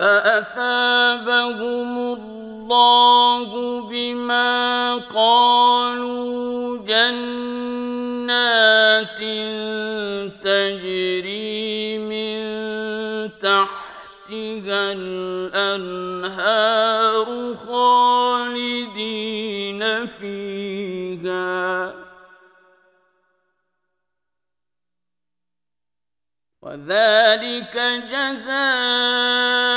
فأثابهم الله بما قالوا جنات تجري من تحتها الأنهار خالدين فيها وذلك جزاء